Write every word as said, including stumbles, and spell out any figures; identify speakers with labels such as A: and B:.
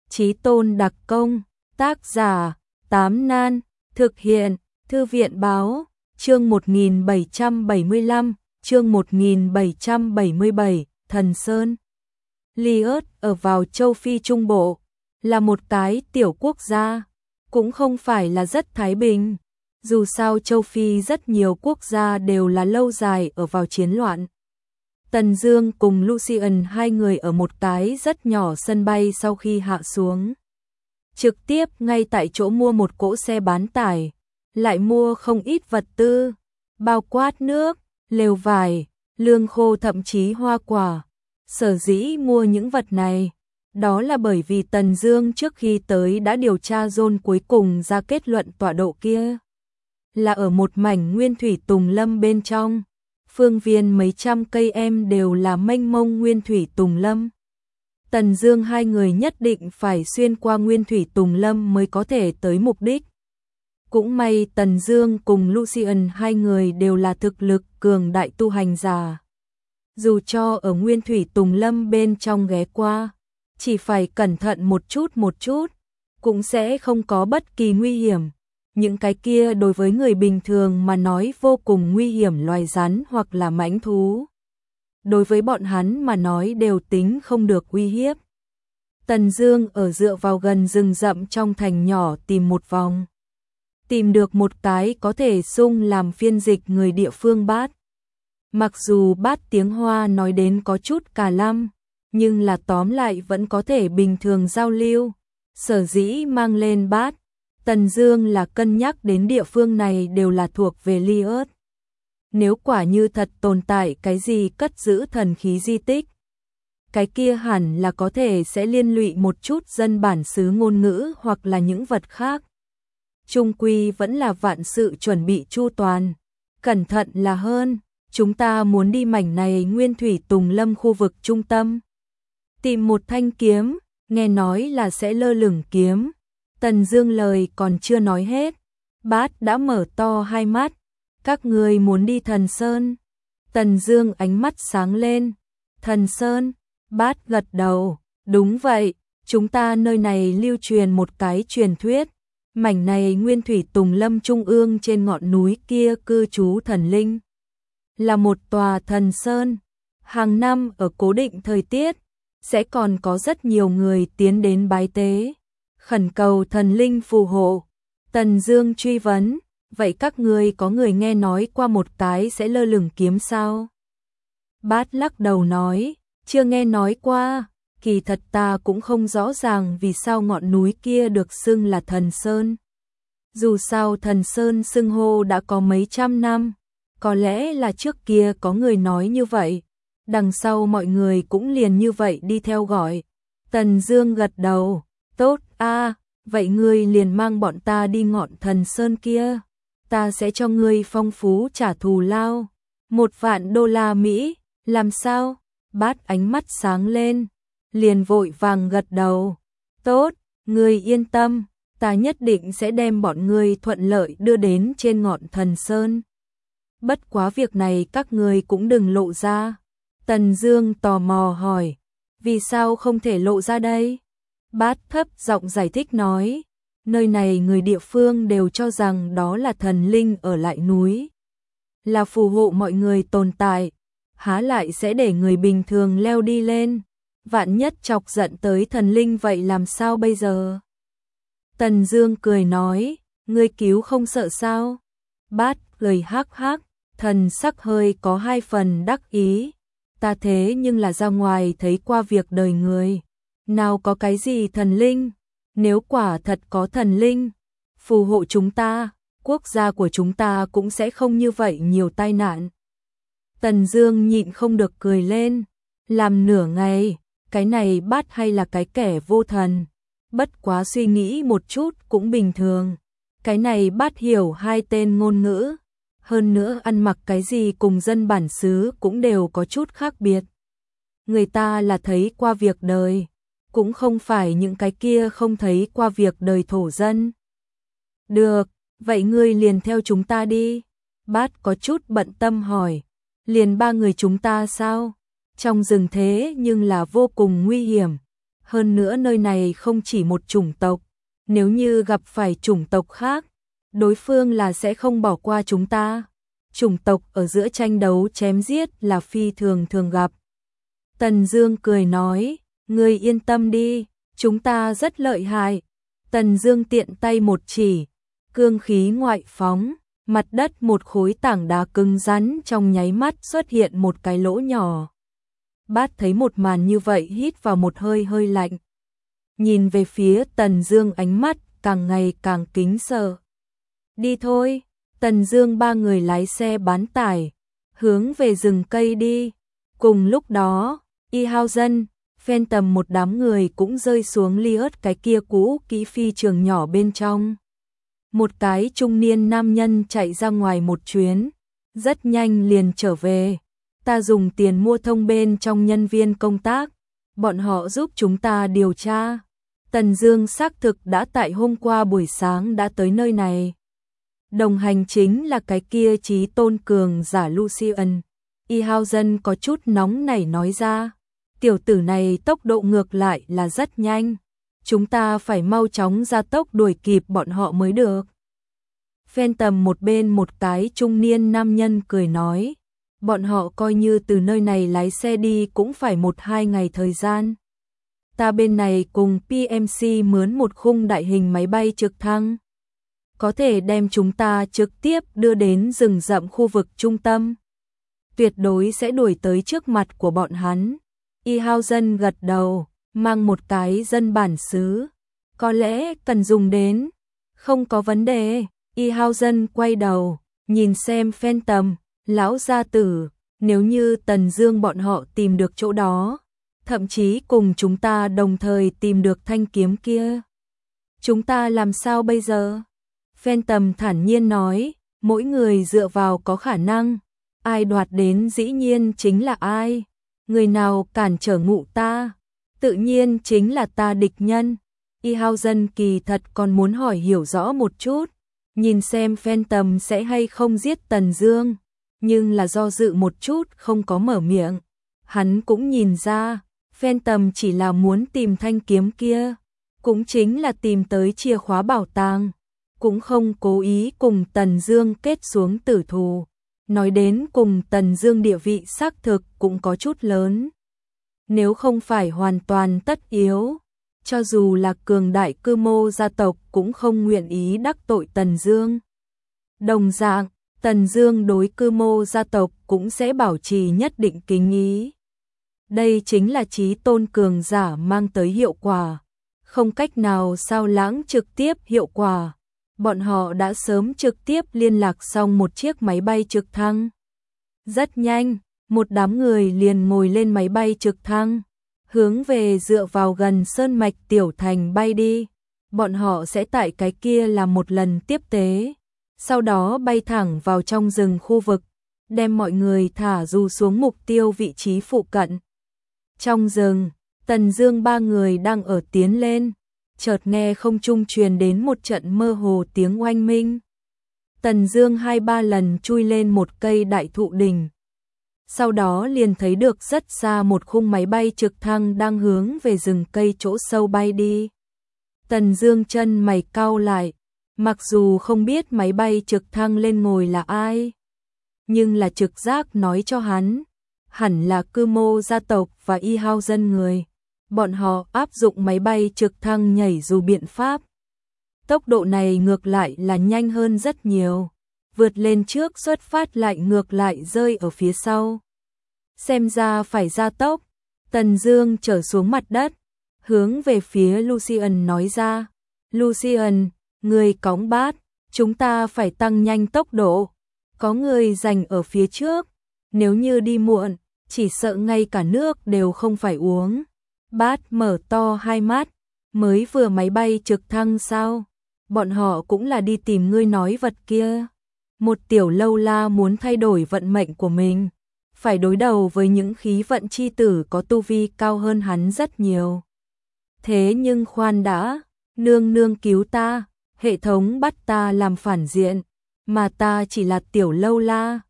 A: Chí Tôn đặc công, tác giả, Tám Nan, thực hiện, Thư viện báo, chương một nghìn bảy trăm bảy mươi lăm, chương một nghìn bảy trăm bảy mươi bảy, Thần Sơn. Liớt ở vào châu Phi Trung Bộ, là một cái tiểu quốc gia, cũng không phải là rất thái bình. Dù sao châu Phi rất nhiều quốc gia đều là lâu dài ở vào chiến loạn. Tần Dương cùng Lucian hai người ở một cái rất nhỏ sân bay sau khi hạ xuống. Trực tiếp ngay tại chỗ mua một cỗ xe bán tải, lại mua không ít vật tư, bao quát nước, lều vải, lương khô thậm chí hoa quả. Sở dĩ mua những vật này, đó là bởi vì Tần Dương trước khi tới đã điều tra zone cuối cùng ra kết luận tọa độ kia là ở một mảnh nguyên thủy tùng lâm bên trong, phương viên mấy trăm cây em đều là mênh mông nguyên thủy tùng lâm. Tần Dương hai người nhất định phải xuyên qua nguyên thủy tùng lâm mới có thể tới mục đích. Cũng may Tần Dương cùng Lucian hai người đều là thực lực cường đại tu hành giả. Dù cho ở nguyên thủy tùng lâm bên trong ghé qua, chỉ phải cẩn thận một chút một chút, cũng sẽ không có bất kỳ nguy hiểm. Những cái kia đối với người bình thường mà nói vô cùng nguy hiểm loài rắn hoặc là mãnh thú, đối với bọn hắn mà nói đều tính không được uy hiếp. Tần Dương ở dựa vào gần rừng rậm trong thành nhỏ tìm một vòng, tìm được một cái có thể xung làm phiên dịch người địa phương Bát. Mặc dù Bát tiếng Hoa nói đến có chút cà lăm, nhưng là tóm lại vẫn có thể bình thường giao lưu. Sở dĩ mang lên Bát, Tần Dương là cân nhắc đến địa phương này đều là thuộc về Liớt. Nếu quả như thật tồn tại cái gì cất giữ thần khí di tích, cái kia hẳn là có thể sẽ liên lụy một chút dân bản xứ ngôn ngữ hoặc là những vật khác. Trung quy vẫn là vạn sự chuẩn bị chu toàn, cẩn thận là hơn. Chúng ta muốn đi mảnh này nguyên thủy tùng lâm khu vực trung tâm, tìm một thanh kiếm, nghe nói là sẽ lơ lửng kiếm. Tần Dương lời còn chưa nói hết, Bát đã mở to hai mắt. Các ngươi muốn đi Thần Sơn? Tần Dương ánh mắt sáng lên. Thần Sơn? Bát gật đầu. Đúng vậy, chúng ta nơi này lưu truyền một cái truyền thuyết. Mảnh này nguyên thủy tùng lâm trung ương trên ngọn núi kia cư trú thần linh, là một tòa thần sơn. Hàng năm ở cố định thời tiết, sẽ còn có rất nhiều người tiến đến bái tế, khẩn cầu thần linh phù hộ. Tần Dương truy vấn, vậy các ngươi có người nghe nói qua một cái sẽ lơ lửng kiếm sao? Bát lắc đầu nói, chưa nghe nói qua. Kỳ thật ta cũng không rõ ràng vì sao ngọn núi kia được xưng là thần sơn. Dù sao thần sơn xưng hô đã có mấy trăm năm, có lẽ là trước kia có người nói như vậy, đằng sau mọi người cũng liền như vậy đi theo gọi. Tần Dương gật đầu, tốt a, vậy ngươi liền mang bọn ta đi ngọn thần sơn kia, ta sẽ cho ngươi phong phú trả thù lao, một vạn đô la Mỹ. Làm sao? Bát ánh mắt sáng lên, liền vội vàng gật đầu. Tốt, ngươi yên tâm, ta nhất định sẽ đem bọn ngươi thuận lợi đưa đến trên ngọn thần sơn. Bất quá việc này các ngươi cũng đừng lộ ra. Tần Dương tò mò hỏi, vì sao không thể lộ ra đây? Bát thấp giọng giải thích nói, nơi này người địa phương đều cho rằng đó là thần linh ở lại núi, là phù hộ mọi người tồn tại, há lại sẽ để người bình thường leo đi lên. Vạn nhất chọc giận tới thần linh vậy làm sao bây giờ? Tần Dương cười nói, ngươi cứu không sợ sao? Bát cười hắc hắc, thần sắc hơi có hai phần đắc ý. Ta thế nhưng là ra ngoài thấy qua việc đời người, nào có cái gì thần linh? Nếu quả thật có thần linh phù hộ chúng ta, quốc gia của chúng ta cũng sẽ không như vậy nhiều tai nạn. Tần Dương nhịn không được cười lên, làm nửa ngày, cái này Bát hay là cái kẻ vô thần, bất quá suy nghĩ một chút cũng bình thường. Cái này Bát hiểu hai tên ngôn ngữ, hơn nữa ăn mặc cái gì cùng dân bản xứ cũng đều có chút khác biệt. Người ta là thấy qua việc đời, cũng không phải những cái kia không thấy qua việc đời thổ dân. Được, vậy ngươi liền theo chúng ta đi. Bát có chút bận tâm hỏi, liền ba người chúng ta sao? Trong rừng thế nhưng là vô cùng nguy hiểm, Hơn nữa nơi này không chỉ một chủng tộc, nếu như gặp phải chủng tộc khác, đối phương là sẽ không bỏ qua chúng ta. Chủng tộc ở giữa tranh đấu chém giết là phi thường thường gặp. Tần Dương cười nói, ngươi yên tâm đi, chúng ta rất lợi hại. Tần Dương tiện tay một chỉ, cương khí ngoại phóng, mặt đất một khối tảng đá cứng rắn trong nháy mắt xuất hiện một cái lỗ nhỏ. Bát thấy một màn như vậy hít vào một hơi hơi lạnh. Nhìn về phía Tần Dương ánh mắt càng ngày càng kính sợ. Đi thôi, Tần Dương ba người lái xe bán tải, hướng về rừng cây đi. Cùng lúc đó, Ihausen, Phantom một đám người cũng rơi xuống Liớt cái kia cũ kỹ phi trường nhỏ bên trong. Một cái trung niên nam nhân chạy ra ngoài một chuyến, rất nhanh liền trở về. Ta dùng tiền mua thông bên trong nhân viên công tác, bọn họ giúp chúng ta điều tra. Tần Dương xác thực đã tại hôm qua buổi sáng đã tới nơi này. Đồng hành chính là cái kia trí tôn cường giả Lucian. Ihausen có chút nóng nảy nói ra, tiểu tử này tốc độ ngược lại là rất nhanh, chúng ta phải mau chóng ra tốc đuổi kịp bọn họ mới được. Phantom một bên một cái trung niên nam nhân cười nói, bọn họ coi như từ nơi này lái xe đi cũng phải một hai ngày thời gian. Ta bên này cùng pê em xê mướn một khung đại hình máy bay trực thăng, có thể đem chúng ta trực tiếp đưa đến rừng rậm khu vực trung tâm. Tuyệt đối sẽ đuổi tới trước mặt của bọn hắn. Ihausen gật đầu, mang một cái dân bản xứ. Có lẽ cần dùng đến. Không có vấn đề. Ihausen quay đầu, nhìn xem Phantom, lão gia tử, nếu như Tần Dương bọn họ tìm được chỗ đó, thậm chí cùng chúng ta đồng thời tìm được thanh kiếm kia, chúng ta làm sao bây giờ? Phantom thản nhiên nói, mỗi người dựa vào có khả năng, ai đoạt đến dĩ nhiên chính là ai, người nào cản trở ngụ ta, tự nhiên chính là ta địch nhân. Ihausen kỳ thật còn muốn hỏi hiểu rõ một chút, nhìn xem Phantom sẽ hay không giết Tần Dương, nhưng là do dự một chút không có mở miệng. Hắn cũng nhìn ra, Phantom chỉ là muốn tìm thanh kiếm kia, cũng chính là tìm tới chìa khóa bảo tàng, cũng không cố ý cùng Tần Dương kết xuống tử thù. Nói đến cùng Tần Dương địa vị xác thực cũng có chút lớn. Nếu không phải hoàn toàn tất yếu, cho dù là cường đại cư mô gia tộc cũng không nguyện ý đắc tội Tần Dương. Đồng dạng, Tần Dương đối cư mô gia tộc cũng sẽ bảo trì nhất định kính ý. Đây chính là chí tôn cường giả mang tới hiệu quả, không cách nào sao lãng trực tiếp hiệu quả. Bọn họ đã sớm trực tiếp liên lạc xong một chiếc máy bay trực thăng. Rất nhanh, một đám người liền ngồi lên máy bay trực thăng, hướng về dựa vào gần sơn mạch tiểu thành bay đi. Bọn họ sẽ tại cái kia làm một lần tiếp tế, sau đó bay thẳng vào trong rừng khu vực, đem mọi người thả dù xuống mục tiêu vị trí phụ cận. Trong rừng, Tần Dương ba người đang ở tiến lên, chợt nghe không trung truyền đến một trận mơ hồ tiếng oanh minh. Tần Dương hai ba lần chui lên một cây đại thụ đỉnh, sau đó liền thấy được rất xa một khung máy bay trực thăng đang hướng về rừng cây chỗ sâu bay đi. Tần Dương chân mày cau lại, mặc dù không biết máy bay trực thăng lên ngồi là ai, nhưng là trực giác nói cho hắn, hẳn là cư mô gia tộc và Ihausen người. Bọn họ áp dụng máy bay trực thăng nhảy dù biện pháp. Tốc độ này ngược lại là nhanh hơn rất nhiều, vượt lên trước xuất phát lại ngược lại rơi ở phía sau. Xem ra phải gia tốc. Tần Dương trở xuống mặt đất, hướng về phía Lucian nói ra, Lucian, người cõng bát, chúng ta phải tăng nhanh tốc độ. Có người giành ở phía trước, nếu như đi muộn, chỉ sợ ngay cả nước đều không phải uống. Bát mở to hai mắt, mới vừa máy bay trực thăng sao? Bọn họ cũng là đi tìm ngươi nói vật kia. Một tiểu lâu la muốn thay đổi vận mệnh của mình, phải đối đầu với những khí vận chi tử có tu vi cao hơn hắn rất nhiều. Thế nhưng khoan đã, nương nương cứu ta, hệ thống bắt ta làm phản diện, mà ta chỉ là tiểu lâu la,